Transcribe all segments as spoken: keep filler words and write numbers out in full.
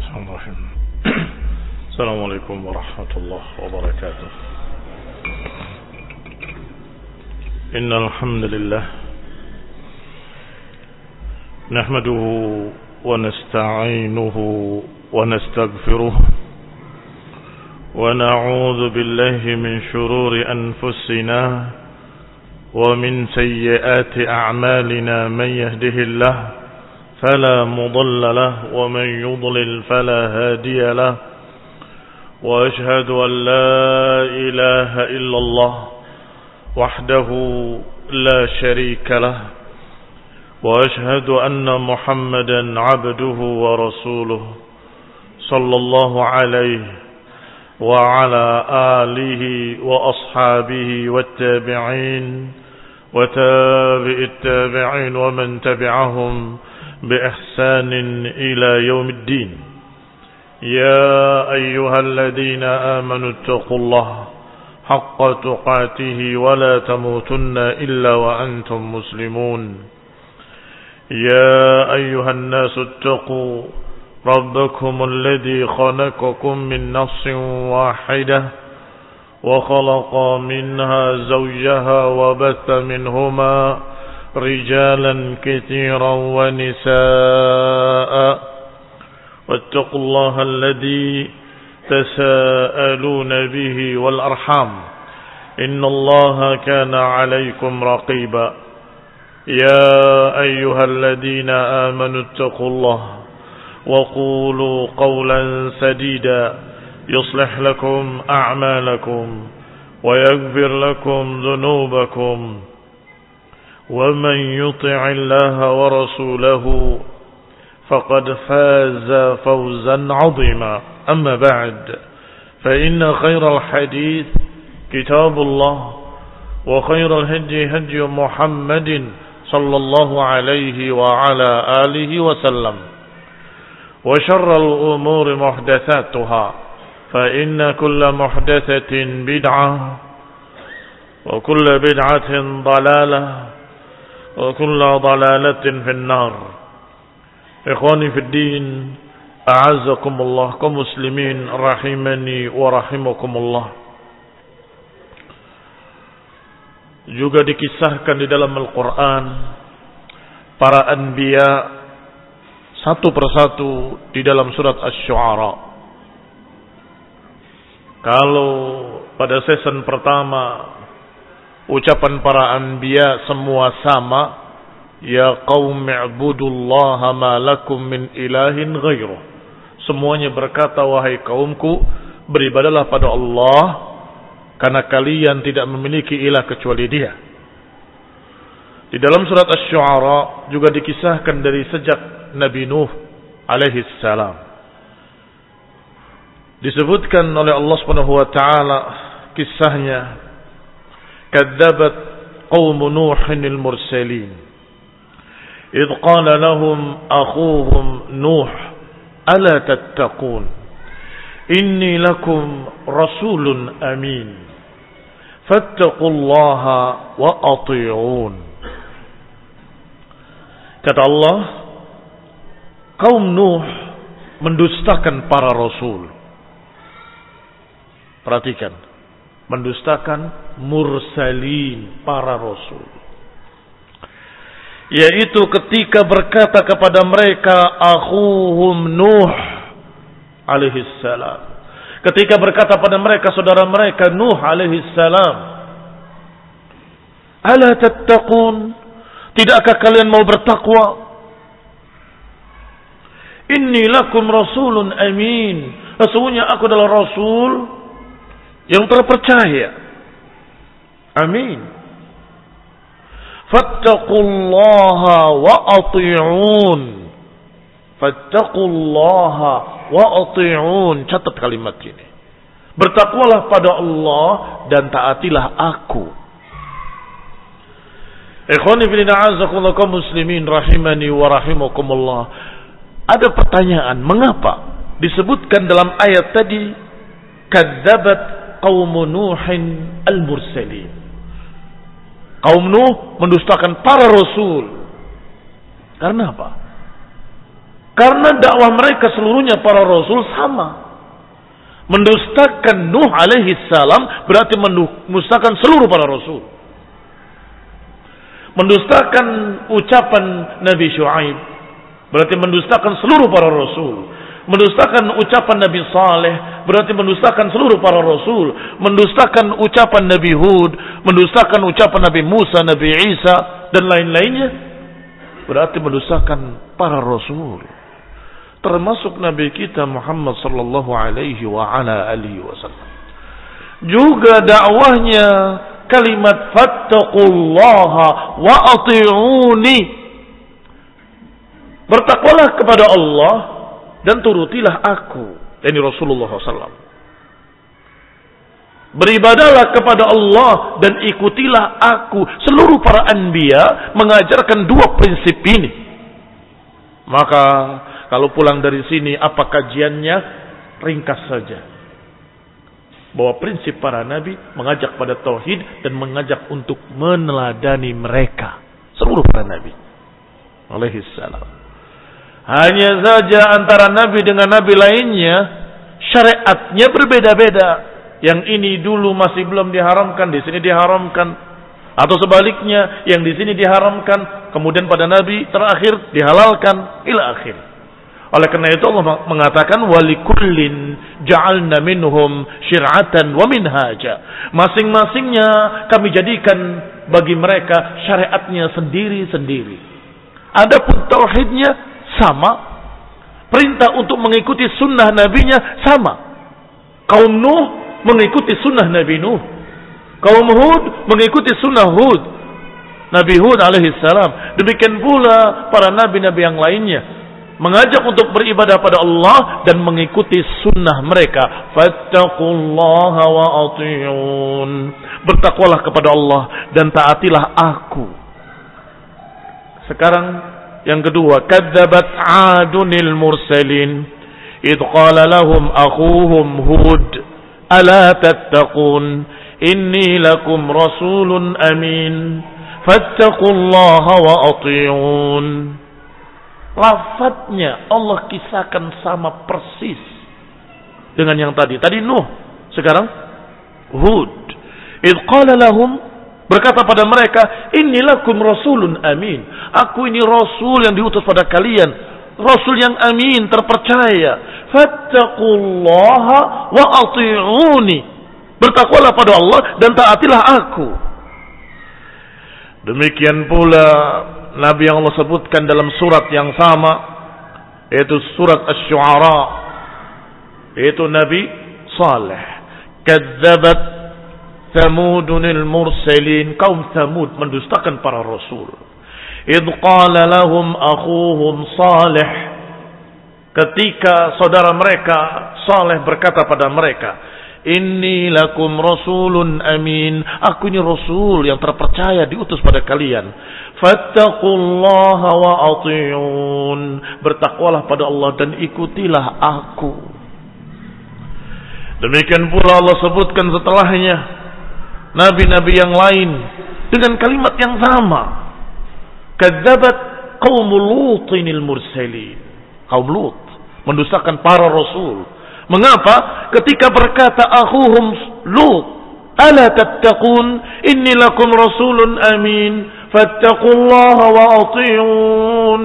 Bismillahirrahmanirrahim. Assalamualaikum warahmatullahi wabarakatuh. Innal hamdalillah nahmaduhu wa nasta'inuhu wa nastaghfiruh wa na'udzu billahi min shururi anfusina wa min sayyiati a'malina man yahdihillahu فلا مضل له ومن يضلل فلا هادي له وأشهد أن لا إله إلا الله وحده لا شريك له وأشهد أن محمدا عبده ورسوله صلى الله عليه وعلى آله وأصحابه والتابعين وتابع التابعين ومن تبعهم بإحسان إلى يوم الدين. يا أيها الذين آمنوا اتقوا الله حق تقاته ولا تموتن إلا وأنتم مسلمون. يا أيها الناس اتقوا ربكم الذي خلقكم من نفس واحدة وخلق منها زوجها وبث منهما رجالا كثيرا ونساء واتقوا الله الذي تساءلون به والأرحام إن الله كان عليكم رقيبا. يا أيها الذين آمنوا اتقوا الله وقولوا قولا سديدا يصلح لكم أعمالكم ويغفر لكم ذنوبكم ومن يطع الله ورسوله فقد فاز فوزا عظيما. أما بعد فإن خير الحديث كتاب الله وخير الهدي هدي محمد صلى الله عليه وعلى آله وسلم وشر الأمور محدثاتها فإن كل محدثة بدعة وكل بدعة ضلالة وكل ضلالة في النار. إخواني في الدين أعزكم الله كمسلمين rahimani wa rahimakumullah. Juga dikisahkan di dalam Al-Quran para anbiya satu persatu di dalam surat Asy-Syu'ara. Kalau pada season pertama ucapan para anbiya semua sama, ya qaum i'budullaha ma lakum min ilahin ghairuh. Semuanya berkata, wahai kaumku, beribadalah pada Allah karena kalian tidak memiliki ilah kecuali Dia. Di dalam surat Asy-Syu'ara juga dikisahkan dari sejak Nabi Nuh alaihi salam. Disebutkan oleh Allah Subhanahu wa taala kisahnya, كذبت قوم نوح المرسلين إذ قال لهم أخوهم نوح ألا تتقون إني لكم رسول أمين فاتقوا الله وأطيعون. Kata Allah, kaum Nuh mendustakan para rasul. Perhatikan, mendustakan mursalin, para rasul, yaitu ketika berkata kepada mereka akhuhum Nuh alaihi salam, ketika berkata pada mereka saudara mereka Nuh alaihi salam, ala tattaqun, tidakkah kalian mau bertakwa? Inni lakum rasulun amin, sesungguhnya aku adalah rasul yang terpercaya. Amin. Fattaqullaha wa ati'un. Fattaqullaha wa ati'un. Catat kalimat ini. Bertakwalah pada Allah dan taatilah aku. Ikhwani fillah a'azakumullah kaum muslimin rahimani wa rahimakumullah. Ada pertanyaan, mengapa disebutkan dalam ayat tadi kadzabat qaum Nuhin al-mursalin? Kaum Nuh mendustakan para rasul. Karena apa? Karena dakwah mereka seluruhnya para rasul sama. Mendustakan Nuh alaihi salam berarti mendustakan seluruh para rasul. Mendustakan ucapan Nabi Syuaib berarti mendustakan seluruh para rasul. Mendustakan ucapan Nabi Saleh berarti mendustakan seluruh para rasul. Mendustakan ucapan Nabi Hud, mendustakan ucapan Nabi Musa, Nabi Isa dan lain-lainnya berarti mendustakan para rasul. Termasuk Nabi kita Muhammad sallallahu alaihi wa ala alihi wasallam. Juga dakwahnya kalimat fattaqullaha wa ati'uni. Bertakwalah kepada Allah dan turutilah aku. Ini Rasulullah sallallahu alaihi wasallam. Beribadahlah kepada Allah dan ikutilah aku. Seluruh para anbiya mengajarkan dua prinsip ini. Maka kalau pulang dari sini apa kajiannya? Ringkas saja. Bahwa prinsip para nabi mengajak pada tauhid dan mengajak untuk meneladani mereka. Seluruh para nabi alaihi salam. Hanya saja antara nabi dengan nabi lainnya syariatnya berbeda-beda. Yang ini dulu masih belum diharamkan, di sini diharamkan. Atau sebaliknya, yang di sini diharamkan, kemudian pada nabi terakhir dihalalkan ila akhir. Oleh karena itu Allah mengatakan walikullin ja'alna minhum syir'atan wa minhaja. Masing-masingnya kami jadikan bagi mereka syariatnya sendiri-sendiri. Adapun tauhidnya sama, perintah untuk mengikuti sunnah nabinya sama. Kaum Nuh mengikuti sunnah Nabi Nuh. Kaum Hud mengikuti sunnah Hud, Nabi Hud alaihi salam. Demikian pula para nabi-nabi yang lainnya mengajak untuk beribadah pada Allah dan mengikuti sunnah mereka. Fattaqullaha wa ati'un. Bertakwalah kepada Allah dan taatilah aku. Sekarang yang kedua, kadzabat 'adunil mursalin idh qala lahum akhuhum Hud ala tattaqun inni lakum rasulun amin fattaqullaha wa ati'un. Lafadznya Allah kisahkan sama persis dengan yang tadi. Tadi Nuh, sekarang Hud. Idh qala lahum, berkata pada mereka, inni lakum rasulun amin. Aku ini rasul yang diutus pada kalian, rasul yang amin, terpercaya. Fattaqullaha wa ati'uni. Bertakwalah pada Allah dan taatilah aku. Demikian pula Nabi yang Allah sebutkan dalam surat yang sama, yaitu surat Asy-Syu'ara, yaitu Nabi Saleh. Kadzabat Thamudunil mursalin. Kaum Thamud mendustakan para rasul. Idh qala lahum akhuhum Saleh. Ketika saudara mereka Saleh berkata pada mereka, inni lakum rasulun amin. Aku ini rasul yang terpercaya diutus pada kalian. Fattaqullaha wa ati'un. Bertakwalah pada Allah dan ikutilah aku. Demikian pula Allah sebutkan setelahnya nabi-nabi yang lain dengan kalimat yang sama. Kadzabat qaumul Lutinil mursalin. Kaum Lut mendustakan para rasul. Mengapa? Ketika berkata akhuhum Lut, ala tattaqun inni lakum rasulun amin fattaqullaha wa ati'un.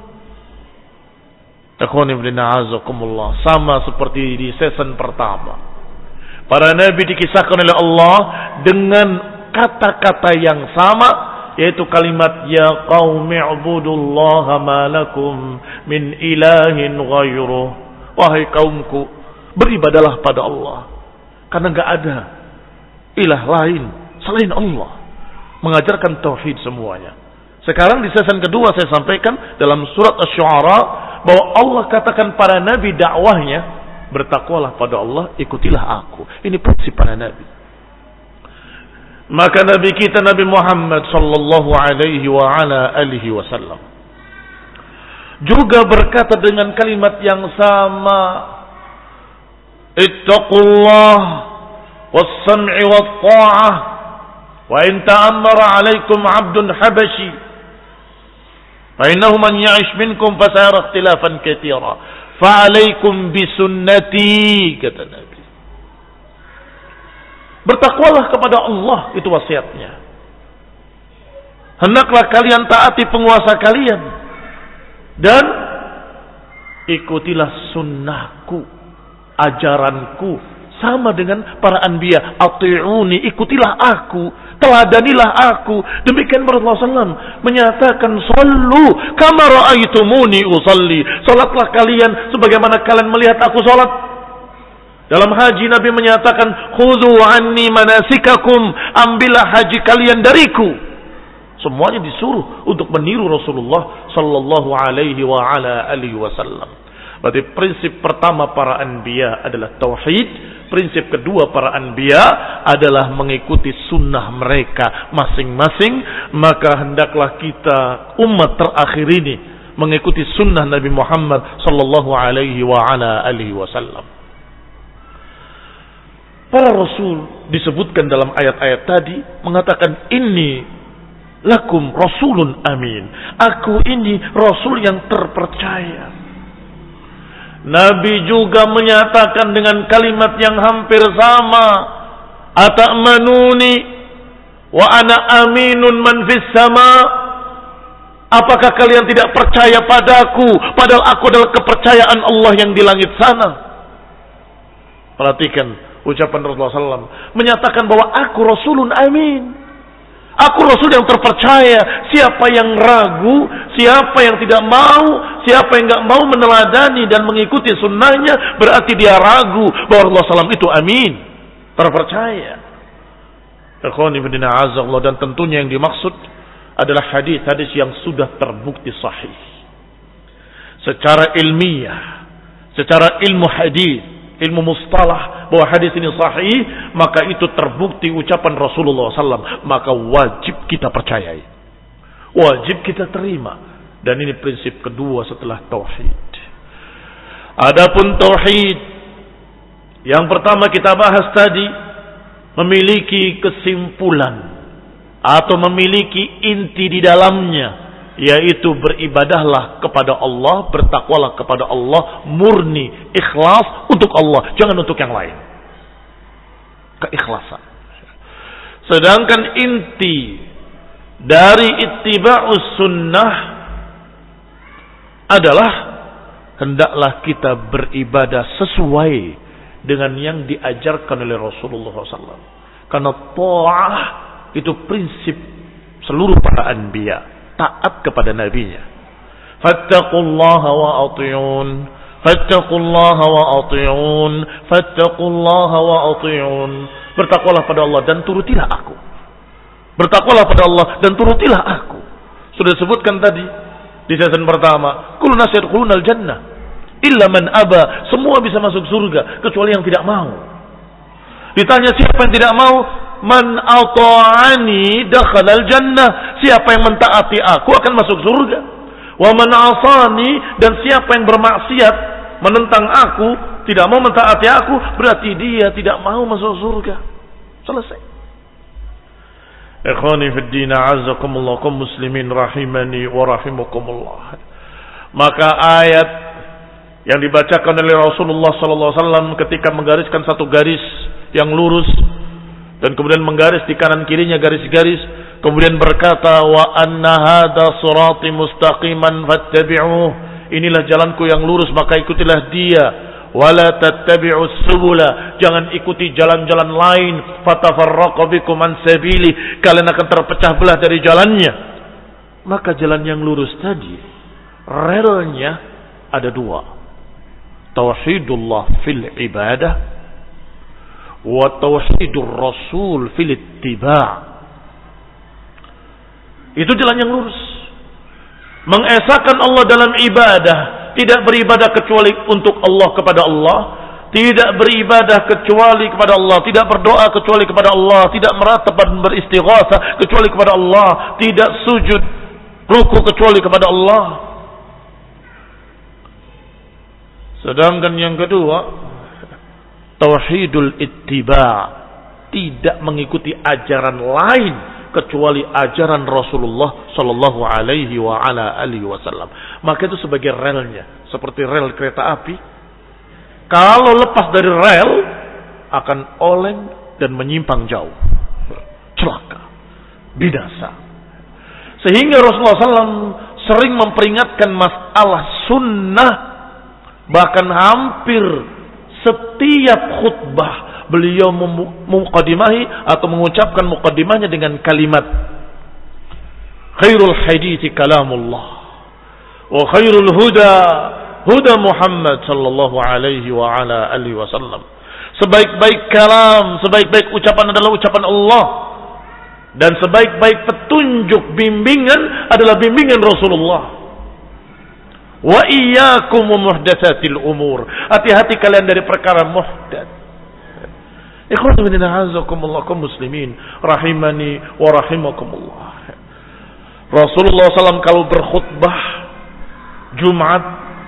Ikhwan ibn a'azakumullah, sama seperti di season pertama. Para nabi dikisahkan oleh Allah dengan kata-kata yang sama, yaitu kalimat ya qaumi ibudullaha ma lakum min ilahin ghairuh. Wahai kaumku, beribadalah pada Allah, karena enggak ada ilah lain selain Allah. Mengajarkan tauhid semuanya. Sekarang di season kedua saya sampaikan dalam surat Asy-Syu'ara bahwa Allah katakan para nabi dakwahnya, bertakwalah pada Allah, ikutilah aku. Ini prinsip para nabi. Maka nabi kita Nabi Muhammad sallallahu alaihi wa ala alihi wasallam juga berkata dengan kalimat yang sama, ittaqullah was-sam'i wat-tha'ah. Wa in ta'ammara 'alaikum 'abdun habashi Fa innahu man ya'ish minkum fasayara ikhtilafan katsira. Fa 'alaikum bisunnati, kata Nabi. Bertakwalah kepada Allah, itu wasiatnya. Hendaklah kalian taati penguasa kalian dan ikutilah sunnahku, ajaranku, sama dengan para anbiya. Ati'uni, ikutilah aku, teladanilah aku. Demikian Rasulullah sallallahu alaihi wasallam menyatakan, sallu kama ra'aitumuni usalli, salatlah kalian sebagaimana kalian melihat aku salat. Dalam haji Nabi menyatakan, khudhu anni manasikakum, ambillah haji kalian dariku. Semuanya disuruh untuk meniru Rasulullah sallallahu alaihi wa ala alihi wasallam. Berarti prinsip pertama para anbiya adalah tauhid, prinsip kedua para anbiya adalah mengikuti sunnah mereka masing-masing. Maka hendaklah kita umat terakhir ini mengikuti sunnah Nabi Muhammad sallallahu alaihi wa ala alihi wasallam. Para rasul disebutkan dalam ayat-ayat tadi mengatakan, inni lakum rasulun amin, aku ini rasul yang terpercaya. Nabi juga menyatakan dengan kalimat yang hampir sama, ata'manuni wa ana aminun man fis sama. Apakah kalian tidak percaya padaku, padahal aku adalah kepercayaan Allah yang di langit sana. Perhatikan ucapan Rasulullah sallallahu alaihi wasallam menyatakan bahwa aku rasulun amin, aku rasul yang terpercaya. Siapa yang ragu, siapa yang tidak mau, siapa yang enggak mau meneladani dan mengikuti sunnahnya, berarti dia ragu bahwa Rasulullah sallallahu alaihi wasallam itu amin, terpercaya. Ikhwani fillah azza, dan tentunya yang dimaksud adalah hadis-hadis yang sudah terbukti sahih secara ilmiah, secara ilmu hadis, ilmu mustalah, bahwa hadis ini sahih, maka itu terbukti ucapan Rasulullah sallallahu alaihi wasallam, maka wajib kita percayai, wajib kita terima. Dan ini prinsip kedua setelah tauhid. Adapun tauhid yang pertama kita bahas tadi memiliki kesimpulan atau memiliki inti di dalamnya, yaitu beribadahlah kepada Allah, bertakwalah kepada Allah, murni, ikhlas untuk Allah, jangan untuk yang lain. Keikhlasan. Sedangkan inti dari ittiba'us sunnah adalah hendaklah kita beribadah sesuai dengan yang diajarkan oleh Rasulullah sallallahu alaihi wasallam. Karena ta'ah itu prinsip seluruh para anbiya, taat kepada nabinya. Fattaqullaha wa ati'un, fattaqullaha wa ati'un, fattaqullaha wa ati'un. Bertakwalah pada Allah dan turutilah aku. Bertakwalah pada Allah dan turutilah aku. Sudah disebutkan tadi di season pertama, kullu nas yadkhulunal jannah illa man aba, semua bisa masuk surga kecuali yang tidak mau. Ditanya siapa yang tidak mau? Man ata'ani dakhalal jannah, siapa yang mentaati aku akan masuk surga. Wa man asani, dan siapa yang bermaksiat menentang aku, tidak mau mentaati aku, berarti dia tidak mau masuk surga. Selesai. Ikhwani fid din, a'azzakumullah, kaum muslimin rahimani wa rahimakumullah. Maka ayat yang dibacakan oleh Rasulullah sallallahu alaihi wasallam ketika menggariskan satu garis yang lurus dan kemudian menggaris di kanan kirinya garis-garis, kemudian berkata, wa anna hadza sirati mustaqiman fattabi'uh, inilah jalanku yang lurus maka ikutilah dia. Wala tattabi'us subula, jangan ikuti jalan-jalan lain, fatafarraqu bikum an sabili, kalian akan terpecah belah dari jalannya. Maka jalan yang lurus tadi, relnya ada dua, tauhidullah fil ibadah wa tauhidur rasul fil ittiba'. Itu jalan yang lurus, mengesahkan Allah dalam ibadah, tidak beribadah kecuali untuk Allah, kepada Allah, tidak beribadah kecuali kepada Allah, tidak berdoa kecuali kepada Allah, tidak meratap dan beristighatsah kecuali kepada Allah, tidak sujud ruku kecuali kepada Allah. Sedangkan yang kedua, tauhidul ittiba', tidak mengikuti ajaran lain kecuali ajaran Rasulullah sallallahu alaihi wa ala alihi wasallam. Maka itu sebagai relnya, seperti rel kereta api. Kalau lepas dari rel akan oleng dan menyimpang jauh, celaka, binasa. Sehingga Rasulullah sallallahu alaihi wasallam sering memperingatkan masalah sunnah, bahkan hampir setiap khutbah beliau mukadimahi atau mengucapkan mukadimahnya dengan kalimat khairul hadithi kalamullah wa khairul huda huda Muhammad sallallahu alaihi wa ala alihi wasallam. Sebaik-baik kalam, sebaik-baik ucapan adalah ucapan Allah, dan sebaik-baik petunjuk bimbingan adalah bimbingan Rasulullah. Wa iyyakum muhdatsatil umur. Hati-hati kalian dari perkara muhdats. Ikhwanu min a'azakumullah kaum muslimin rahimani wa rahimakumullah. Rasulullah sallallahu alaihi wasallam kalau berkhutbah Jumat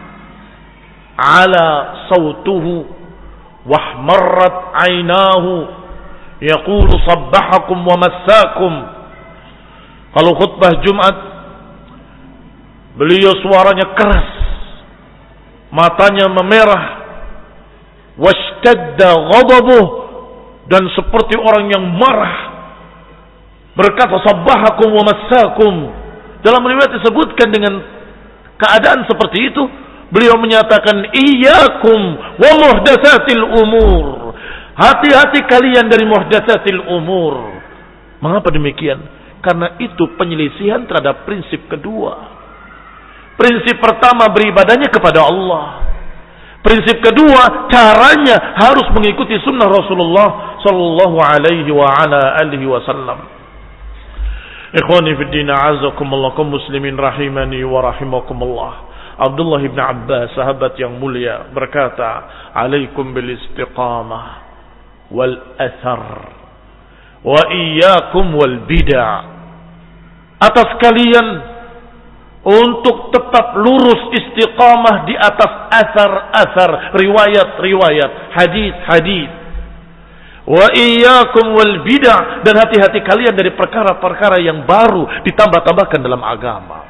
ala sautuhu wahmarrat aynahu yaqulu sabbahakum wa massakum. Kalau khutbah Jumat beliau suaranya keras, matanya memerah, washtadda ghadabuh, dan seperti orang yang marah berkata sabbahakum wa massakum. Dalam riwayat disebutkan dengan keadaan seperti itu beliau menyatakan iyyakum wa muhdatsatil umur. Hati-hati kalian dari muhdatsatil umur. Mengapa demikian? Karena itu penyelisihan terhadap prinsip kedua. Prinsip pertama beribadahnya kepada Allah. Prinsip kedua caranya harus mengikuti sunnah Rasulullah sallallahu alaihi wa ala alihi wasallam. Ikhwani fid din, a'azakumullah kaum muslimin rahimani wa rahimakumullah. Abdullah bin Abbas, sahabat yang mulia, berkata, "Alaikum bil istiqamah wal athar wa iyyakum wal bid'ah." Atas kalian untuk tetap lurus istiqamah di atas asar-asar, riwayat-riwayat, hadis-hadis. Wa iyyakum wal bid'ah, dan hati-hati kalian dari perkara-perkara yang baru ditambah-tambahkan dalam agama.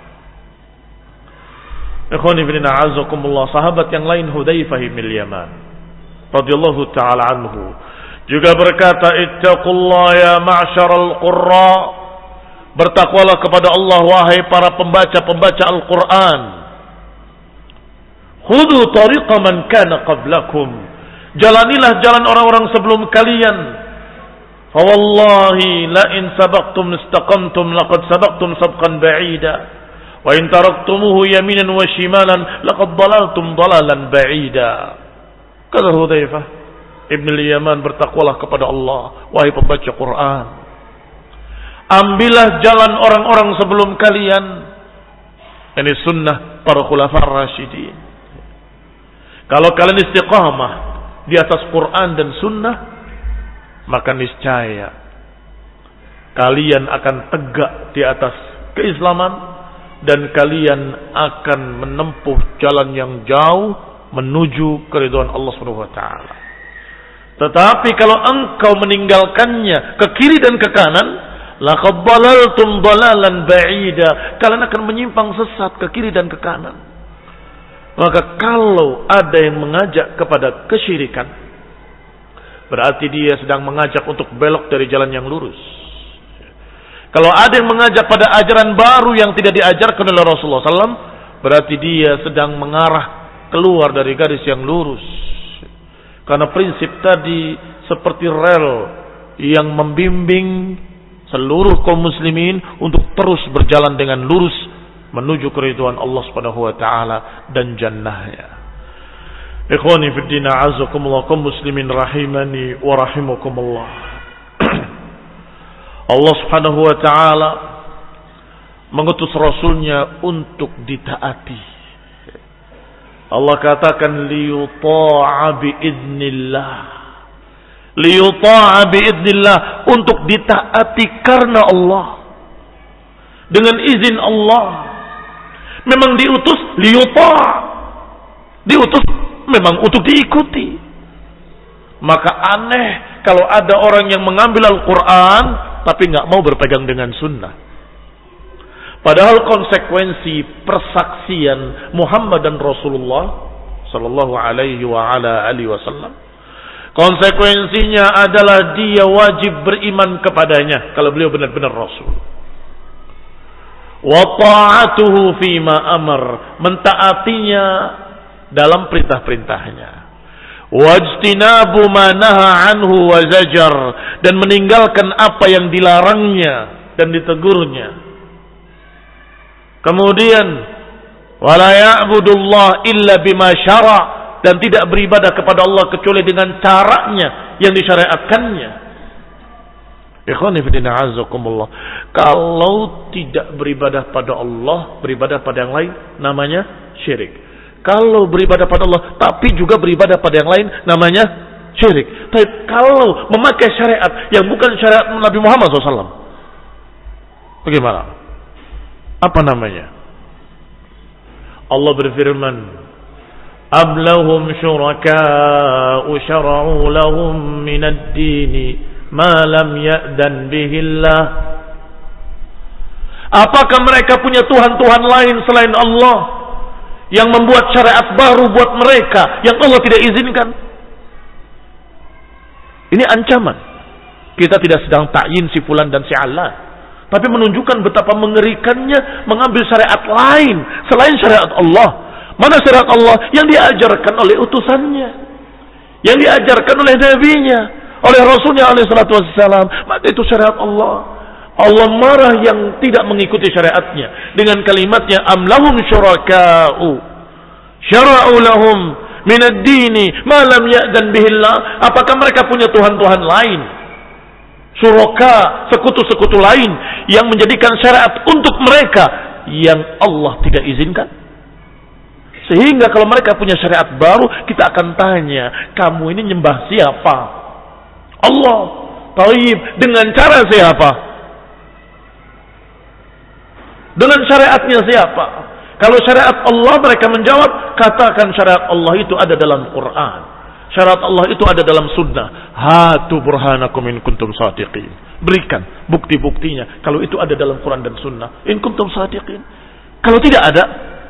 Ikhwani fillah, a'azakumullah, sahabat yang lain Hudzaifah bin Yaman radhiyallahu taala anhu juga berkata, "Ittaqullah ya ma'syaral qurra." Bertakwalah kepada Allah wahai para pembaca-pembaca Al-Qur'an. Khudu tariqa man kana qablakum. Jalanilah jalan orang-orang sebelum kalian. Fa wallahi la in sabaqtum istaqamtum laqad sabaqtum sabqan ba'ida. Wa in taraktumuhu yaminan wa shimalan laqad dalaltum dalalan ba'ida. Kata Hudzaifah Ibn al-Yaman, bertakwalah kepada Allah wahai pembaca Quran. Ambillah jalan orang-orang sebelum kalian. Ini sunnah para khulafar rasyidin. Kalau kalian istiqamah di atas Quran dan sunnah, maka niscaya kalian akan tegak di atas keislaman, dan kalian akan menempuh jalan yang jauh menuju keridhaan Allah Subhanahu wa taala. Tetapi kalau engkau meninggalkannya ke kiri dan ke kanan, laqad dalaltum dalalan ba'ida, kalian akan menyimpang sesat ke kiri dan ke kanan. Maka kalau ada yang mengajak kepada kesyirikan, berarti dia sedang mengajak untuk belok dari jalan yang lurus. Kalau ada yang mengajak pada ajaran baru yang tidak diajarkan oleh Rasulullah sallallahu alaihi wasallam, berarti dia sedang mengarah keluar dari garis yang lurus. Karena prinsip tadi seperti rel yang membimbing seluruh kaum muslimin untuk terus berjalan dengan lurus menuju keridhaan Allah Subhanahu wa taala dan jannahnya. Ikhwani fid din, a'azakumullah kaum muslimin rahimani wa rahimakumullah. Allah Subhanahu wa taala mengutus rasulnya untuk ditaati. Allah katakan liyuta'a biidznillah. Liyuta'a biidznillah, untuk ditaati karena Allah, dengan izin Allah. Memang diutus liyuta', diutus memang untuk diikuti. Maka aneh kalau ada orang yang mengambil Al-Quran tapi nggak mau berpegang dengan sunnah. Padahal konsekuensi persaksian Muhammad dan Rasulullah sallallahu alaihi wa ala alihi wasallam, konsekuensinya adalah dia wajib beriman kepadanya kalau beliau benar-benar Rasul. Wa ta'atuhu fima amar, mentaatinya dalam perintah-perintahnya. Wajtinabu ma naha anhu wa zajar, dan meninggalkan apa yang dilarangnya dan ditegurnya. Kemudian wala ya'budullah illa bima syara', dan tidak beribadah kepada Allah kecuali dengan caranya yang disyariatkannya. Ikhwani fi din a'azzakumullah, kalau tidak beribadah pada Allah, beribadah pada yang lain, namanya syirik. Kalau beribadah pada Allah tapi juga beribadah pada yang lain, namanya syirik. Tapi kalau memakai syariat yang bukan syariat Nabi Muhammad shallallahu alaihi wasallam, bagaimana? Apa namanya? Allah berfirman, am lahum syuraka'u syara'u lahum minad dini ma lam ya'dan bihillah. Apakah mereka punya Tuhan-Tuhan lain selain Allah yang membuat syariat baru buat mereka yang Allah tidak izinkan? Ini ancaman. Kita tidak sedang ta'yin si fulan dan si alan, tapi menunjukkan betapa mengerikannya mengambil syariat lain selain syariat Allah. Mana syariat Allah yang diajarkan oleh utusannya, yang diajarkan oleh nabinya, oleh rasulnya alaihi salatu wassalam, maka itu syariat Allah. Allah marah yang tidak mengikuti syariatnya dengan kalimatnya, am lahum syuraka'u syara'u lahum minad dini ma lam ya'dan bihillah. Apakah mereka punya Tuhan-Tuhan lain, syuraka, sekutu-sekutu lain yang menjadikan syariat untuk mereka yang Allah tidak izinkan? Sehingga kalau mereka punya syariat baru, kita akan tanya, kamu ini nyembah siapa? Allah. Taib, dengan cara siapa? Dengan syariatnya siapa? Kalau syariat Allah, mereka menjawab, katakan syariat Allah itu ada dalam Quran, syariat Allah itu ada dalam sunnah. Hatu burhanakum in kuntum sadiqin. Berikan bukti-buktinya kalau itu ada dalam Quran dan sunnah, in kuntum sadiqin. Kalau tidak ada,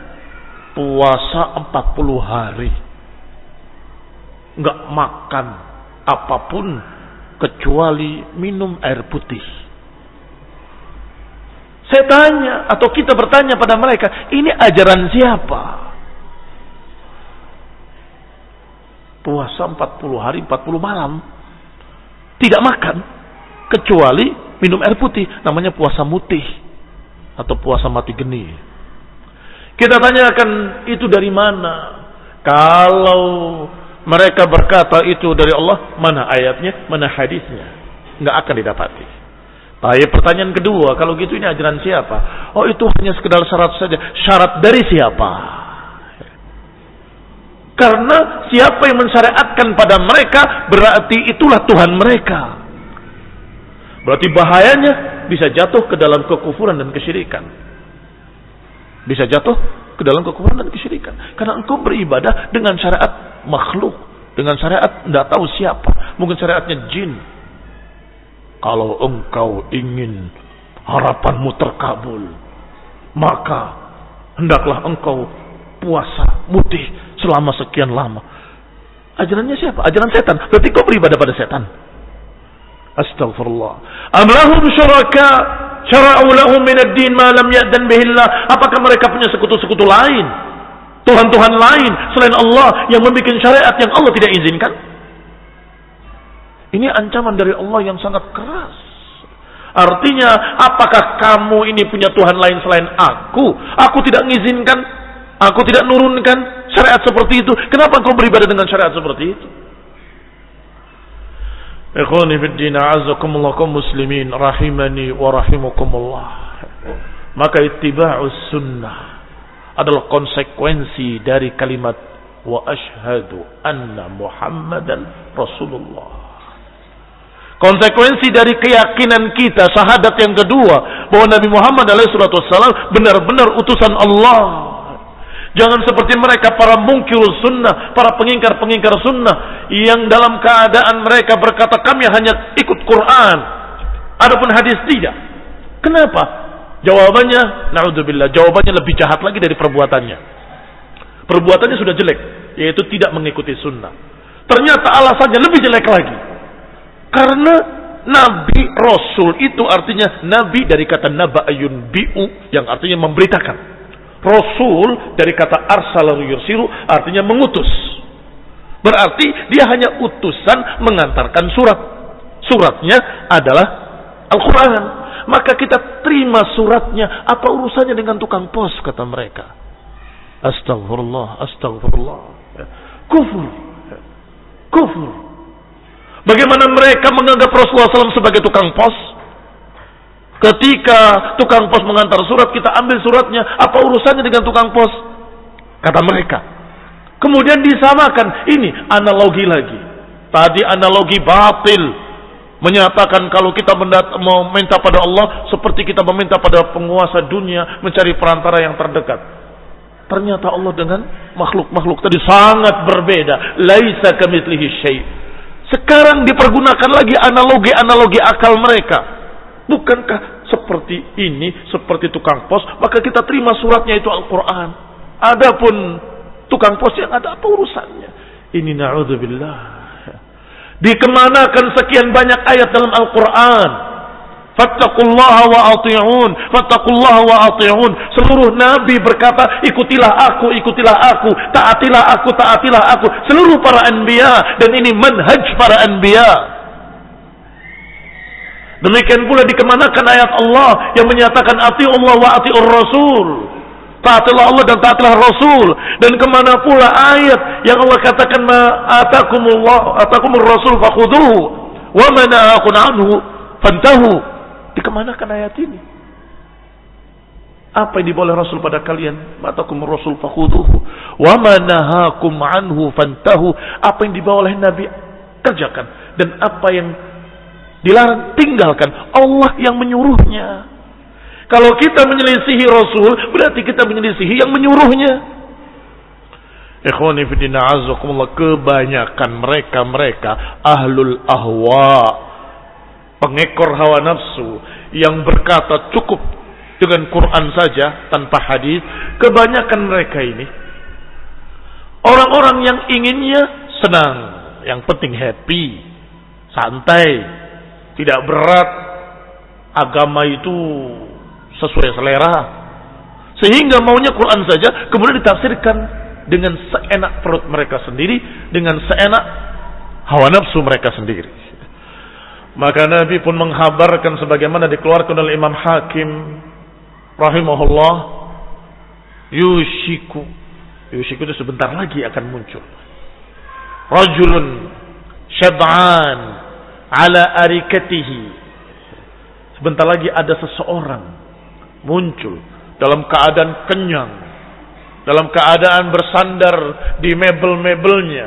puasa empat puluh hari, enggak makan apapun kecuali minum air putih. Saya tanya, atau kita bertanya pada mereka, ini ajaran siapa? Puasa empat puluh hari, empat puluh malam, tidak makan kecuali minum air putih, namanya puasa mutih atau puasa mati geni. Kita tanyakan, itu dari mana? Kalau mereka berkata itu dari Allah, mana ayatnya, mana hadisnya? Enggak akan didapati. Tapi pertanyaan kedua, kalau gitu ini ajaran siapa? Oh, itu hanya sekedar syarat saja. Syarat dari siapa? Karena siapa yang mensyariatkan pada mereka, berarti itulah Tuhan mereka. Berarti bahayanya bisa jatuh ke dalam kekufuran dan kesyirikan. Bisa jatuh ke dalam kekufuran dan kesyirikan. Karena engkau beribadah dengan syariat makhluk, dengan syariat tidak tahu siapa, mungkin syariatnya jin. Kalau engkau ingin harapanmu terkabul, maka hendaklah engkau puasa mutih selama sekian lama. Ajarannya siapa? Ajaran setan. Berarti kau beribadah pada setan. Astagfirullah. Am lahum syuraka syara'u lahum minad din ma lam ya'dan bihillah. Apakah mereka punya sekutu-sekutu lain, Tuhan-Tuhan lain selain Allah yang membuat syariat yang Allah tidak izinkan? Ini ancaman dari Allah yang sangat keras. Artinya, apakah kamu ini punya Tuhan lain selain aku? Aku tidak mengizinkan, aku tidak nurunkan syariat seperti itu. Kenapa engkau beribadah dengan syariat seperti itu? Ikhwani fid din, a'azzakumullah kaum muslimin rahimani wa rahimakumullah. Maka ittiba'us sunnah adalah konsekuensi dari kalimat wa asyhadu anna Muhammadan Rasulullah. Konsekuensi dari keyakinan kita, syahadat yang kedua, bahwa Nabi Muhammad alaihi salatu wassalam benar-benar utusan Allah. Jangan seperti mereka para mungkir sunnah, para pengingkar-pengingkar sunnah, yang dalam keadaan mereka berkata, kami hanya ikut Quran, Adapun hadis tidak. Kenapa? Jawabannya, na'udzubillah, jawabannya lebih jahat lagi dari perbuatannya. Perbuatannya sudah jelek, yaitu tidak mengikuti sunnah. Ternyata alasannya lebih jelek lagi. Karena Nabi Rasul itu artinya Nabi dari kata naba'ayun bi'u, yang artinya memberitakan. Rasul dari kata arsala yursilu, artinya mengutus. Berarti dia hanya utusan mengantarkan surat. Suratnya adalah Al-Quran. Maka kita terima suratnya. Apa urusannya dengan tukang pos, kata mereka. Astagfirullah, astagfirullah. Kufur. Kufur. Bagaimana mereka menganggap Rasulullah shallallahu alaihi wasallam sebagai tukang pos? Ketika tukang pos mengantar surat, kita ambil suratnya. Apa urusannya dengan tukang pos? Kata mereka. Kemudian disamakan. Ini analogi lagi. Tadi analogi batil. Menyatakan kalau kita meminta pada Allah seperti kita meminta pada penguasa dunia mencari perantara yang terdekat. Ternyata Allah dengan makhluk-makhluk tadi sangat berbeda. Laisa kamitslihi syai'. Sekarang dipergunakan lagi analogi-analogi akal mereka. Bukankah seperti ini, seperti tukang pos, maka kita terima suratnya itu Al-Quran. Adapun tukang pos yang ada apa urusannya? Ini na'udzubillah. Dikemanakan sekian banyak ayat dalam Al-Quran. Fattaqullaha wa ati'un, fattaqullaha wa ati'un. Seluruh nabi berkata, ikutilah aku, ikutilah aku, taatilah aku, taatilah aku. Seluruh para anbiya, dan ini manhaj para anbiya. Demikian pula dikemanakan ayat Allah yang menyatakan ati'ullah wa ati'ur rasul. Taatilah Allah dan taatilah Rasul. Dan kemana pula ayat yang Allah katakan ma atakumullah atakumur rasul fakhuduhu wa ma nahakum anhu fantahu. Dikemanakan ayat ini? Apa yang dibawa oleh Rasul pada kalian? Ma atakumur rasul fakhuduhu wa ma nahakum anhu fantahu. Apa yang dibawa oleh Nabi kerjakan, dan apa yang dilarang tinggalkan. Allah yang menyuruhnya. Kalau kita menyelisihi Rasul, berarti kita menyelisihi yang menyuruhnya. Ikhwani fillah a'azzakumullah, kebanyakan mereka-mereka ahlul ahwa, pengekor hawa nafsu, yang berkata cukup dengan Quran saja tanpa hadis. Kebanyakan mereka ini orang-orang yang inginnya senang, yang penting happy, santai, tidak berat. Agama itu sesuai selera, sehingga maunya Quran saja, kemudian ditafsirkan dengan seenak perut mereka sendiri, dengan seenak hawa nafsu mereka sendiri. Maka Nabi pun menghabarkan sebagaimana dikeluarkan oleh Imam Hakim rahimahullah, yushiku, yushiku itu sebentar lagi akan muncul, rajulun syab'an ala arikatihi, sebentar lagi ada seseorang muncul dalam keadaan kenyang, dalam keadaan bersandar di mebel-mebelnya.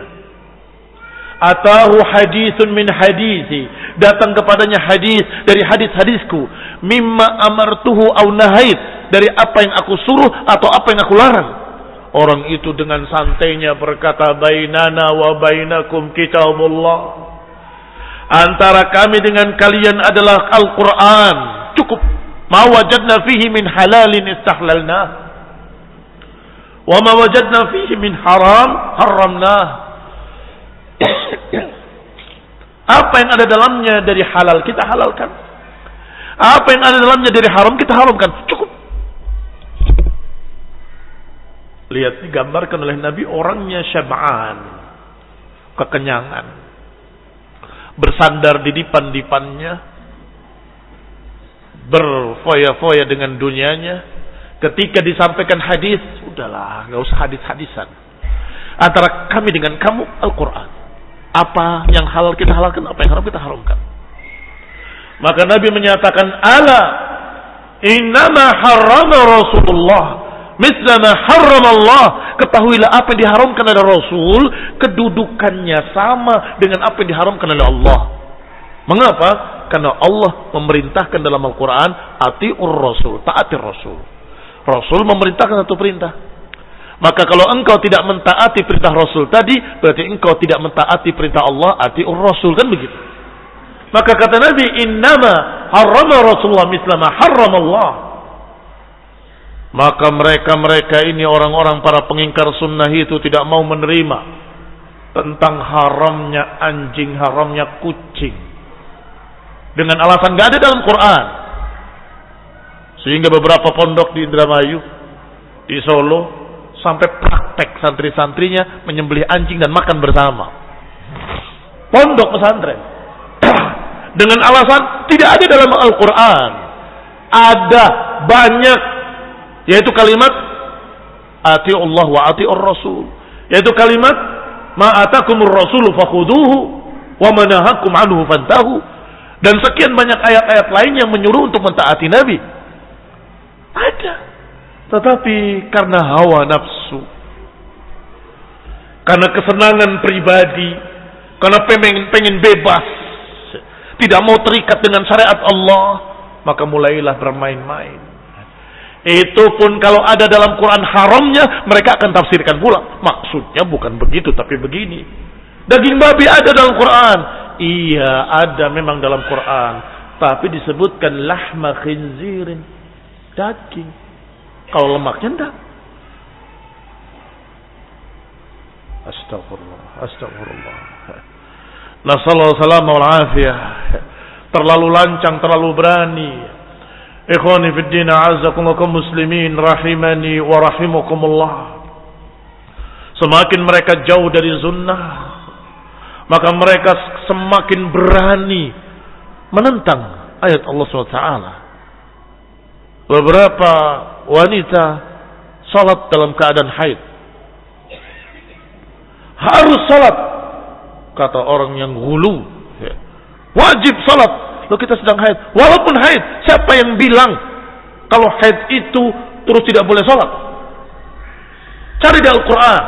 Atahu hadithun min hadithi, datang kepadanya hadis dari hadis-hadisku. Mimma amartuhu au nahait, dari apa yang aku suruh atau apa yang aku larang. Orang itu dengan santainya berkata, bainana wa bainakum kitabullah. Antara kami dengan kalian adalah Al-Quran. Cukup. Ma wajadna fihi min halalin istahlalna, wa ma wajadna fihi min haram haramna. Apa yang ada dalamnya dari halal kita halalkan, apa yang ada dalamnya dari haram kita haramkan. Cukup. Lihat, digambarkan oleh Nabi orangnya syab'an, kekenyangan, bersandar di dipan-dipannya, berfoya-foya dengan dunianya. Ketika disampaikan hadis, udahlah, nggak usah hadis-hadisan. Antara kami dengan kamu Al-Quran. Apa yang halal kita halalkan, apa yang haram kita haramkan. Maka Nabi menyatakan, ala innama harrama Rasulullah misla ma harrama Allah. Ketahuilah apa yang diharamkan oleh Rasul, kedudukannya sama dengan apa yang diharamkan oleh Allah. Mengapa? Karena Allah memerintahkan dalam Al-Quran, ati'ur Rasul, taati Rasul. Rasul memerintahkan satu perintah. Maka kalau engkau tidak mentaati perintah Rasul tadi, berarti engkau tidak mentaati perintah Allah, ati'ur Rasul, kan begitu. Maka kata Nabi, innama harrama Rasulullah mislama harrama Allah. Maka mereka-mereka ini orang-orang para pengingkar sunnah itu tidak mau menerima tentang haramnya anjing, haramnya kucing. Dengan alasan gak ada dalam Quran. Sehingga beberapa pondok di Indramayu, di Solo, sampai praktek santri-santrinya menyembelih anjing dan makan bersama. Pondok pesantren. Dengan alasan tidak ada dalam Al-Quran. Ada banyak, yaitu kalimat ati'ullah wa ati'ur rasul, yaitu kalimat ma atakumur rasulu fakhuduhu wa manahakum anhu fantahu, dan sekian banyak ayat-ayat lain yang menyuruh untuk mentaati Nabi. Ada. Tetapi karena hawa nafsu, karena kesenangan pribadi, karena pengen, pengen bebas, tidak mau terikat dengan syariat Allah, maka mulailah bermain-main. Itu pun kalau ada dalam Quran haramnya, mereka akan tafsirkan pula. Maksudnya bukan begitu, tapi begini. Daging babi ada dalam Quran. Iya, ada memang dalam Quran. Tapi disebutkan lahma khinzirin, daging. Kalau lemaknya enggak. Astagfirullah, astagfirullah. Nasallahu salamah wal afiyah. Terlalu lancang, terlalu berani. Ikhwani fid din, a'azzakumullah muslimin rahimani wa rahimakumullah. Semakin mereka jauh dari sunnah, maka mereka semakin berani menentang ayat Allah subhanahu wa taala. Beberapa wanita salat dalam keadaan haid. Harus salat, kata orang yang hulu. Wajib salat. Loh, kita sedang haid. Walaupun haid, siapa yang bilang kalau haid itu terus tidak boleh salat? Cari di Al-Quran.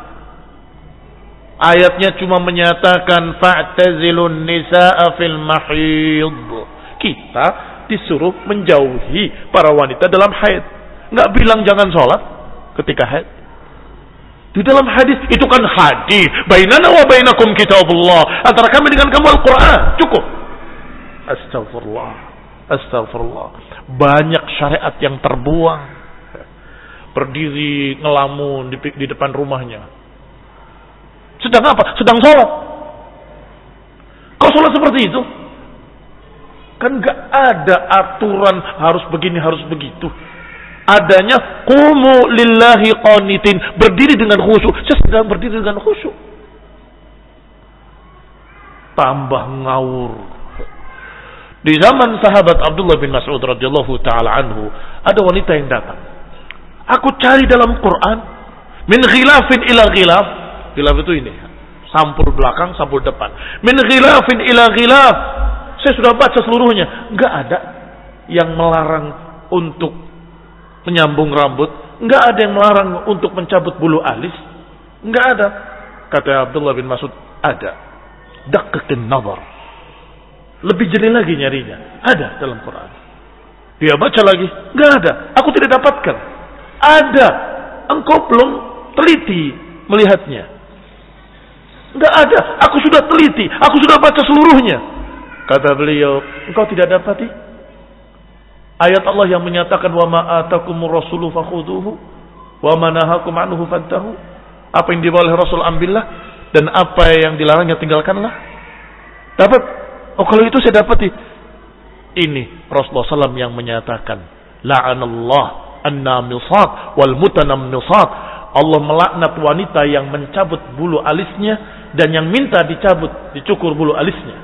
Ayatnya cuma menyatakan fa'tazilun nisa'a fil mahid. Kita disuruh menjauhi para wanita dalam haid. Enggak bilang jangan salat ketika haid. Di dalam hadis itu kan hadis, bainana wa bainakum kitabullah, antara kami dengan kamu Al-Quran, cukup. Astagfirullah, astagfirullah. Banyak syariat yang terbuang, berdiri ngelamun di, di depan rumahnya. Sedang apa? Sedang sholat. Kau sholat seperti itu? Kan gak ada aturan harus begini, harus begitu. Adanya qumu lillahi qanitin, berdiri dengan khusyuk. Saya sedang berdiri dengan khusyuk. Tambah ngawur. Di zaman sahabat Abdullah bin Mas'ud radhiyallahu taala anhu, ada wanita yang datang. Aku cari dalam Quran min khilafin ila khilaf. Khilaf itu ini, sampul belakang, sampul depan. Min khilafin ila khilaf. Saya sudah baca seluruhnya, enggak ada yang melarang untuk menyambung rambut, enggak ada yang melarang untuk mencabut bulu alis, enggak ada. Kata Abdullah bin Mas'ud, ada. Daqqatin nazar. Lebih jeli lagi nyarinya, ada dalam Quran. Dia baca lagi, enggak ada. Aku tidak dapatkan. Ada. Engkau belum teliti melihatnya. Enggak ada. Aku sudah teliti, aku sudah baca seluruhnya. Kata beliau, engkau tidak dapati ayat Allah yang menyatakan wa ma atakumur rasulu fakhuduhu wa ma nahakum anhu fantahu. Apa yang dibawa oleh Rasul ambillah, dan apa yang dilarangnya tinggalkanlah. Dapat? Oh, kalau itu saya dapati. Ini Rasulullah sallallahu alaihi wasallam yang menyatakan la'anallah an-namisat wal mutanammisat. Allah melaknat wanita yang mencabut bulu alisnya dan yang minta dicabut, dicukur bulu alisnya.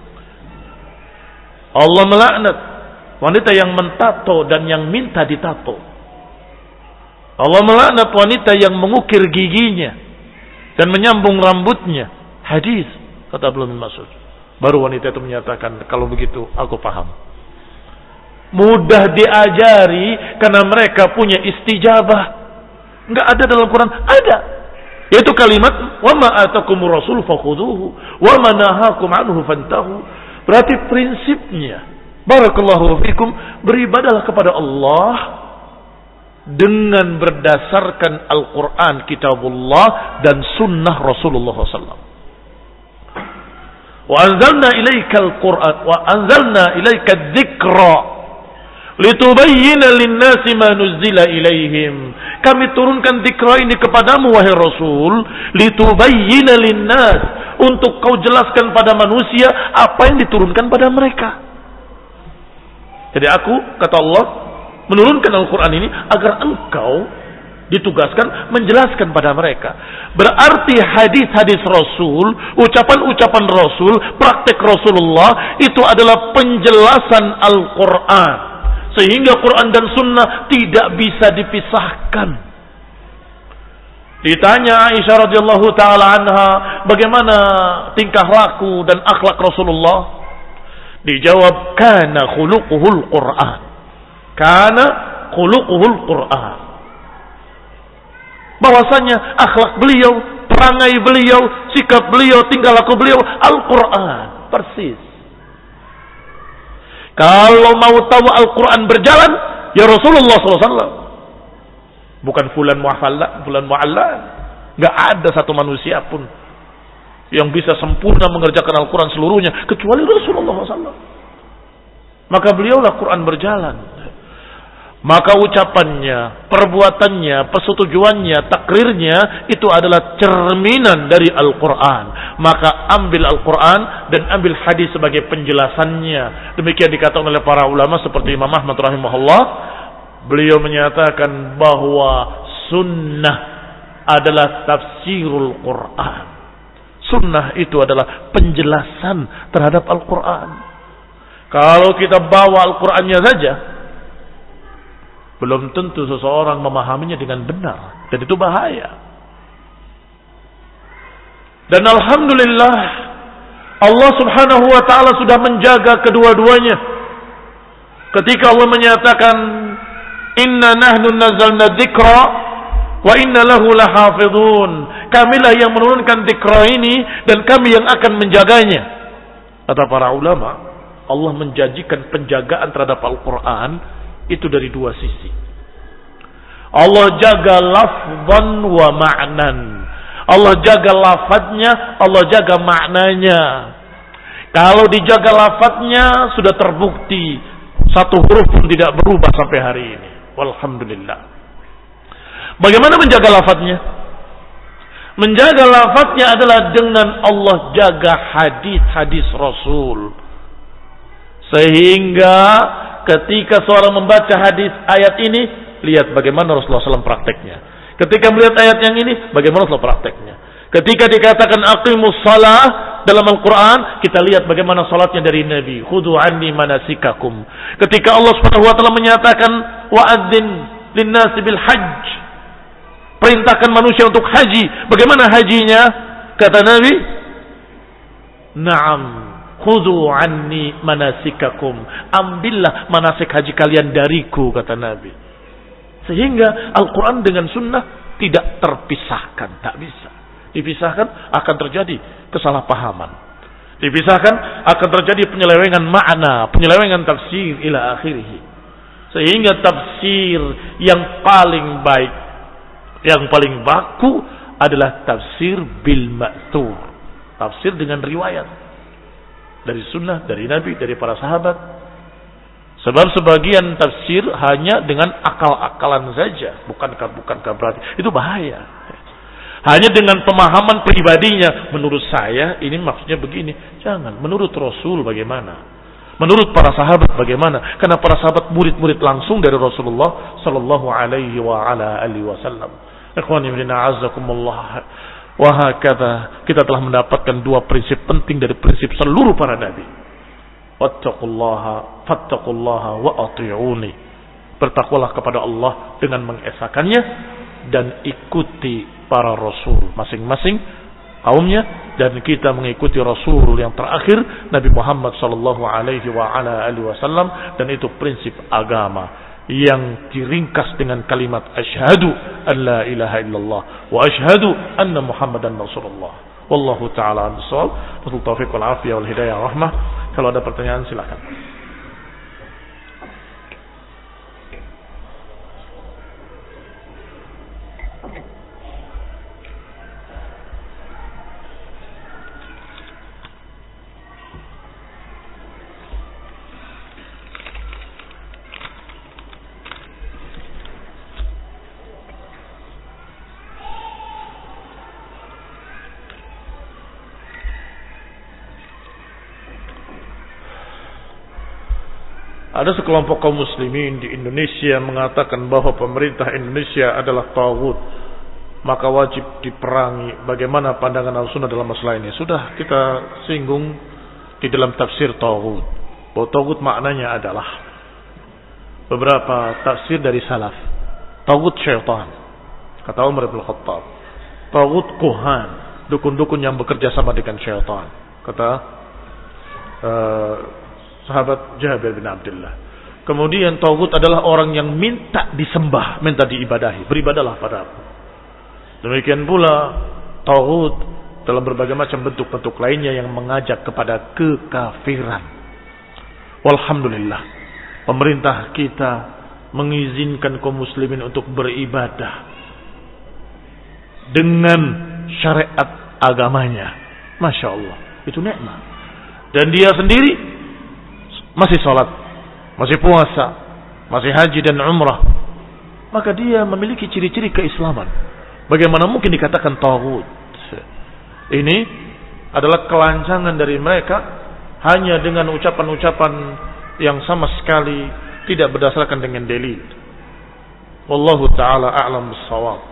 Allah melaknat wanita yang mentato dan yang minta ditato. Allah melaknat wanita yang mengukir giginya dan menyambung rambutnya. Hadis kata Abdullah bin Mas'ud. Baru wanita itu menyatakan, kalau begitu aku paham. Mudah diajari karena mereka punya istijabah. Enggak ada dalam Quran, ada. Yaitu kalimat wa ma atakumur rasul fakhuduhu wa ma nahakum anhu fantahu. Berarti prinsipnya, barakallahu fikum, beribadahlah kepada Allah dengan berdasarkan Al-Quran, kitabullah, dan sunnah Rasulullah sallallahu alaihi wasallam. Wa anzalna ilaikal Qur'an wa anzalna ilaikad dzikra litubayyana lin-nasi ma nuzila ilaihim. Kami turunkan dzikra ini kepadamu wahai Rasul, litubayyana lin-nas, untuk kau jelaskan pada manusia apa yang diturunkan pada mereka. Jadi aku, kata Allah, menurunkan Al-Quran ini agar engkau ditugaskan menjelaskan pada mereka. Berarti hadis-hadis Rasul, ucapan-ucapan Rasul, praktek Rasulullah itu adalah penjelasan Al-Quran, sehingga Quran dan Sunnah tidak bisa dipisahkan. Ditanya Aisyah radhiyallahu taala anha, bagaimana tingkah laku dan akhlak Rasulullah? Dijawab, kana khuluquhul Quran. Kana khuluquhul Quran. Bahwasanya akhlak beliau, perangai beliau, sikap beliau, tingkah laku beliau Al-Quran persis. Kalau mau tahu Al-Quran berjalan, ya Rasulullah sallallahu alaihi wasallam. Bukan fulan mu'afalla, fulan mu'allan. Gak ada satu manusia pun yang bisa sempurna mengerjakan Al-Quran seluruhnya kecuali Rasulullah sallallahu alaihi wasallam. Maka beliaulah Quran berjalan. Maka ucapannya, perbuatannya, persetujuannya, takrirnya itu adalah cerminan dari Al-Quran. Maka ambil Al-Quran dan ambil hadis sebagai penjelasannya. Demikian dikatakan oleh para ulama seperti Imam Ahmad rahimahullah. Beliau menyatakan bahwa sunnah adalah tafsirul Quran. Sunnah itu adalah penjelasan terhadap Al-Quran. Kalau kita bawa Al-Qurannya saja, belum tentu seseorang memahaminya dengan benar, dan itu bahaya. Dan alhamdulillah Allah subhanahu wa ta'ala sudah menjaga kedua-duanya. Ketika Allah menyatakan inna nahnu nazzalna dzikra wa inna lahu lahafidhun, kamilah yang menurunkan dzikra ini dan kami yang akan menjaganya. Kata para ulama, Allah menjanjikan penjagaan terhadap Al-Quran itu dari dua sisi. Allah jaga lafzan wa ma'nan. Allah jaga lafadznya, Allah jaga maknanya. Kalau dijaga lafadznya sudah terbukti satu huruf pun tidak berubah sampai hari ini. Walhamdulillah. Bagaimana menjaga lafadznya? Menjaga lafadznya adalah dengan Allah jaga hadis-hadis Rasul. Sehingga ketika seorang membaca hadis ayat ini, lihat bagaimana Rasulullah shallallahu alaihi wasallam prakteknya. Ketika melihat ayat yang ini, bagaimana Rasulullah prakteknya. Ketika dikatakan aqimus shalah dalam Al-Quran, kita lihat bagaimana salatnya dari Nabi. Khudhu anni manasikakum. Ketika Allah subhanahu wa taala menyatakan wa'adzin linnasi bil hajj, perintahkan manusia untuk haji. Bagaimana hajinya? Kata Nabi, na'am, khudhu anni manasikakum. Ambillah manasik haji kalian dariku, kata Nabi. Sehingga Al-Quran dengan sunnah tidak terpisahkan. Tak bisa dipisahkan, akan terjadi kesalahpahaman. Dipisahkan, akan terjadi penyelewengan makna, penyelewengan tafsir ila akhirih. Sehingga tafsir yang paling baik, yang paling baku adalah tafsir bil ma'thur. Tafsir dengan riwayat dari sunnah, dari Nabi, dari para sahabat. Sebab sebagian tafsir hanya dengan akal-akalan saja, bukan bukan berarti itu bahaya. Hanya dengan pemahaman pribadinya, menurut saya ini maksudnya begini. Jangan, menurut Rasul bagaimana? Menurut para sahabat bagaimana? Karena para sahabat murid-murid langsung dari Rasulullah sallallahu alaihi wa ala alihi wasallam. Ikhwani fillah, azakumullah. Wa hakadha, kita telah mendapatkan dua prinsip penting dari prinsip seluruh para nabi. Wattaqullaha fattaqullaha wa ati'uni. Bertakwalah kepada Allah dengan mengesakannya dan ikuti para rasul masing-masing kaumnya, dan kita mengikuti rasul yang terakhir Nabi Muhammad sallallahu alaihi wa ala alihi wasallam, dan itu prinsip agama yang diringkas dengan kalimat asyhadu an la ilaha illallah wa asyhadu anna Muhammadan Rasulullah. Wallahu taala an-shawab. Wa taufiq wal afiyah wal hidayah rahmah. Kalau ada pertanyaan silakan. Ada sekelompok kaum muslimin di Indonesia mengatakan bahwa pemerintah Indonesia adalah taghut, maka wajib diperangi. Bagaimana pandangan Ahlussunnah dalam masalah ini? Sudah kita singgung di dalam tafsir taghut. Bahwa taghut maknanya adalah beberapa tafsir dari salaf. Taghut syaitan, kata Umar bin Khattab. Taghut kuhan, dukun-dukun yang bekerja sama dengan syaitan, kata uh, sahabat Jabir bin Abdullah. Kemudian taghut adalah orang yang minta disembah, minta diibadahi. Beribadalah pada aku. Demikian pula taghut dalam berbagai macam bentuk-bentuk lainnya yang mengajak kepada kekafiran. Walhamdulillah, pemerintah kita mengizinkan kaum muslimin untuk beribadah dengan syariat agamanya. Masya Allah, itu nikmat. Dan dia sendiri masih sholat, masih puasa, masih haji dan umrah, maka dia memiliki ciri-ciri keislaman. Bagaimana mungkin dikatakan taghut? Ini adalah kelancangan dari mereka hanya dengan ucapan-ucapan yang sama sekali tidak berdasarkan dengan dalil. Wallahu ta'ala a'lam bis-shawab.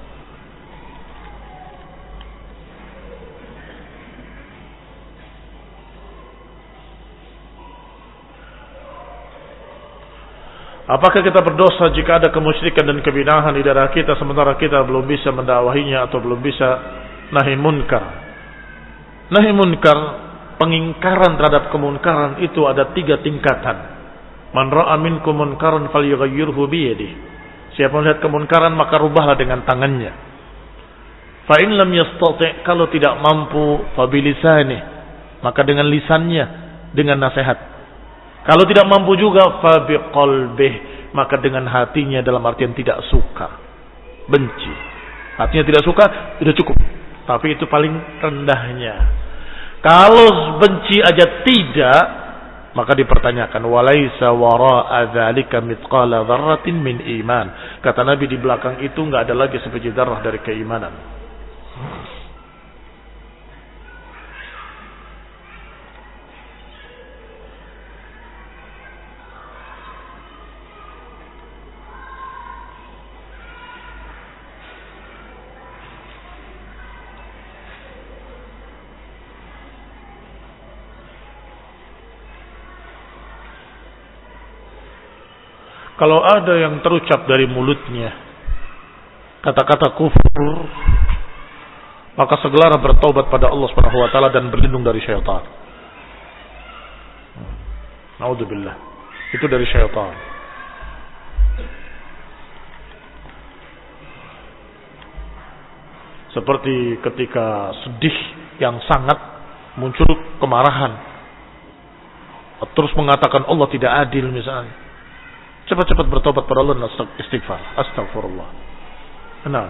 Apakah kita berdosa jika ada kemusyrikan dan kebid'ahan di daerah kita sementara kita belum bisa mendakwahinya atau belum bisa nahi munkar? Nahi munkar, pengingkaran terhadap kemunkaran itu ada tiga tingkatan. Man ra'a minkum munkaran falyughayyirhu bi yadihi. Siapa melihat kemunkaran maka rubahlah dengan tangannya. Fa in lam yastati', kalau tidak mampu, fa bilisanihi, maka dengan lisannya, dengan nasihat. Kalau tidak mampu juga, fa biqalbih, maka dengan hatinya, dalam artian tidak suka, benci. Hatinya tidak suka, sudah cukup. Tapi itu paling rendahnya. Kalau benci aja tidak, maka dipertanyakan, walaisa wara'a dzalika mithqala dzarratin min iman. Kata Nabi, di belakang itu enggak ada lagi sebiji darah dari keimanan. Kalau ada yang terucap dari mulutnya kata-kata kufur, maka segera bertaubat pada Allah Subhanahu wa taala dan berlindung dari syaitan. Naudzubillah. Itu dari syaitan. Seperti ketika sedih yang sangat, muncul kemarahan, terus mengatakan Allah tidak adil misalnya. Cepat-cepat bertobat pada Allah dan istighfar. Astagfirullah. Nah.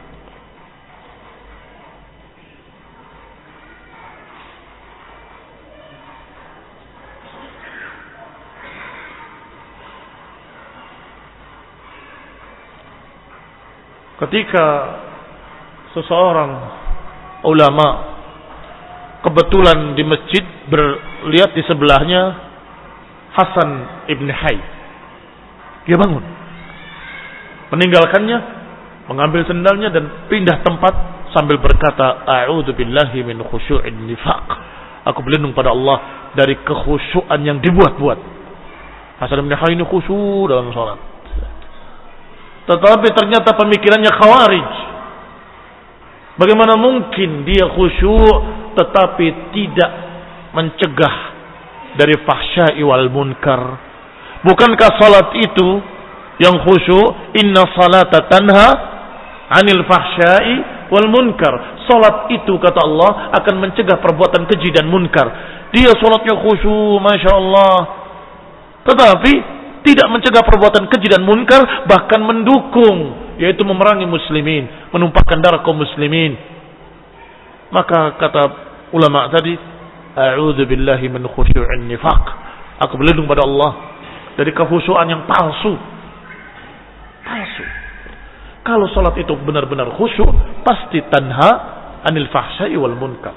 Ketika seseorang ulama kebetulan di masjid berlihat di sebelahnya Hasan ibn Hayy, dia bangun, meninggalkannya, mengambil sendalnya dan pindah tempat sambil berkata, a'udzu billahi min khusyu'in nifaq. Aku berlindung pada Allah dari kekhusyuan yang dibuat-buat. Hasan bin Hayy ini khusyuk dalam salat. Tetapi ternyata pemikirannya khawarij. Bagaimana mungkin dia khusyuk tetapi tidak mencegah dari fahsya'i wal munkar? Bukankah salat itu yang khusyuk, inna salata tanha 'anil fahsya'i wal munkar. Salat itu kata Allah akan mencegah perbuatan keji dan munkar. Dia salatnya khusyuk, Masya Allah, tetapi tidak mencegah perbuatan keji dan munkar, bahkan mendukung, yaitu memerangi muslimin, menumpahkan darah kaum muslimin. Maka kata ulama tadi, a'udzu billahi min khusyu'in nifaq. Aku berlindung pada Allah dari kekhusyuan yang palsu. Palsu. Kalau salat itu benar-benar khusyuk, pasti tanha anil fahsya'i wal munkar.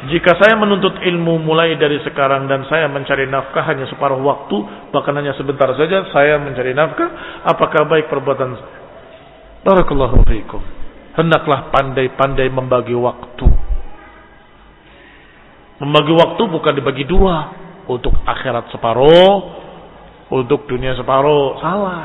jika saya menuntut ilmu mulai dari sekarang dan saya mencari nafkah hanya separuh waktu, bahkan hanya sebentar saja saya mencari nafkah, apakah baik perbuatan saya? Barakallahu fiikum. Hendaklah pandai-pandai membagi waktu. Membagi waktu bukan dibagi dua, untuk akhirat separuh, untuk dunia separuh. Salah.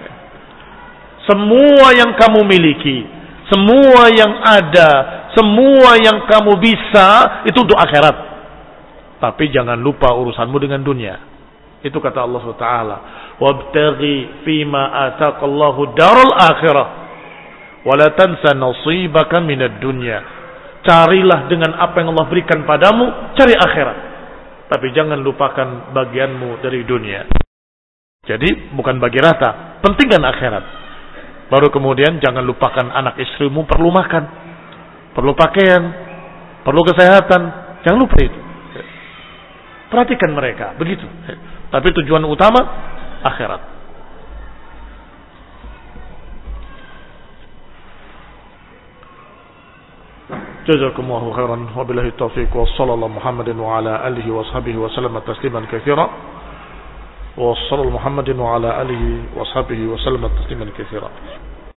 Semua yang kamu miliki, semua yang ada, semua yang kamu bisa, itu untuk akhirat. Tapi jangan lupa urusanmu dengan dunia. Itu kata Allah subhanahu wa taala, wabtaghi fima ataqallahu daral akhirah wala tansa nasibaka minad dunya. Carilah dengan apa yang Allah berikan padamu, cari akhirat. Tapi jangan lupakan bagianmu dari dunia. Jadi bukan bagi rata, pentingkan akhirat. Baru kemudian jangan lupakan anak istrimu perlu makan, perlu pakaian, perlu kesehatan. Jangan lupa itu. Perhatikan mereka, begitu. Tapi tujuan utama akhirat. Jazakumullahu khairan wa billahi taufiq wa sallallahu Muhammadin wa ala alihi wa sahbihi wa sallam tasliman katsira wa sallallahu Muhammadin wa ala alihi wa sahbihi wa sallam tasliman katsira.